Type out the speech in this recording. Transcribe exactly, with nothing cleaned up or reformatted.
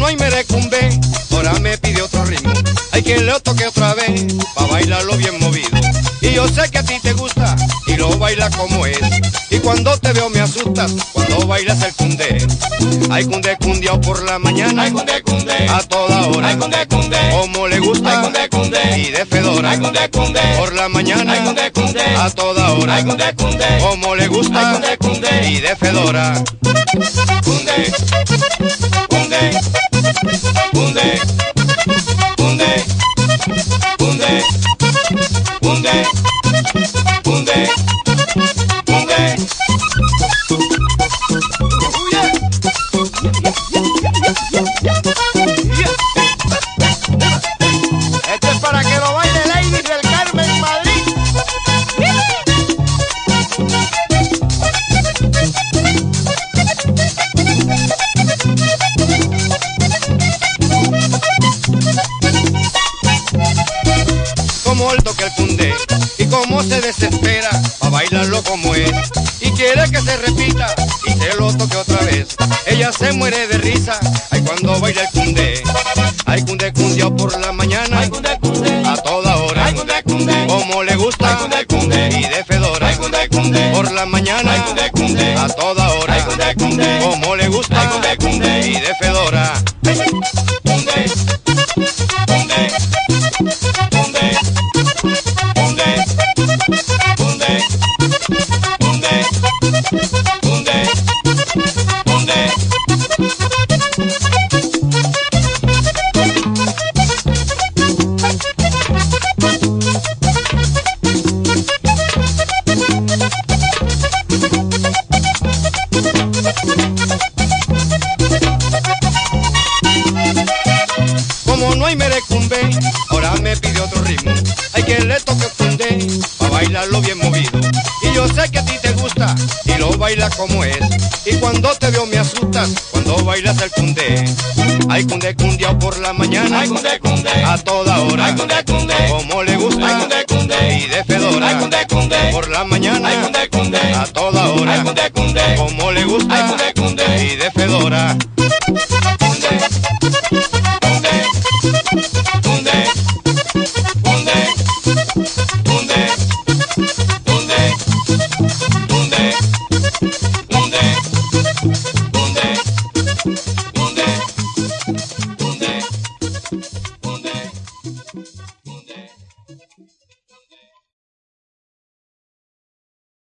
no hay merecumbe, ahora me pide otro ritmo. Hay quien lo toque otra vez, pa' bailarlo bien movido. Y yo sé que a ti te gusta, y lo baila como es. Y cuando te veo me asustas, cuando bailas el cundé. Hay cundé cundiao por la mañana, Ay, cundé, cundé. a toda hora. Ay, cundé, cundé. Como le gusta, Ay, cundé, cundé. y de fedora. Ay, cundé, cundé. Por la mañana, Ay, cundé, cundé. a toda hora. Ay, cundé, cundé. Como le gusta, Ay, cundé, cundé. y de fedora. Cundé, cundé, cundé, cundé, cundé, cundé, cundé, cundé. Este es para que lo baile Lady del Carmen Madrid. Como el toque el cundé y cómo se desespera pa' bailarlo como es. Y quiere que se repita y se lo toque otra vez. Ella se muere de risa, ay cuando baila el cundé. Ay cundé cundiao por la mañana, Ay, cundé, cundé. a toda hora. Ay, cundé, cundé. Como le gusta, Ay, cundé, cundé. y de fedora. Ay, cundé, cundé. Por la mañana, Ay, cundé, cundé. a toda hora. Ay, cundé, cundé. Como le gusta, Ay, cundé, cundé. y de fedora. Cundé, cundé, cundé, cundé, cundé, cundé, cundé, cundé. Como no hay merecumbe, ahora me pide otro ritmo. Hay quien le toque cundé, pa' bailarlo bien movido. Y yo sé que a ti te gusta, y lo baila como es. Y cuando te veo me asustas, cuando bailas el cundé. Ay cundé cundiao por la mañana, Ay, cundé, cundé. a toda hora. Ay, cundé, cundé. Como le gusta, Ay, cundé, cundé. y de fedora. Ay, cundé, cundé. Por la mañana, Ay, cundé, cundé. a toda hora. Ay, cundé, cundé. Como le gusta, Ay, cundé, cundé. y de fedora. Cundé, cundé, cundé, cundé, cundé, cundé, cundé,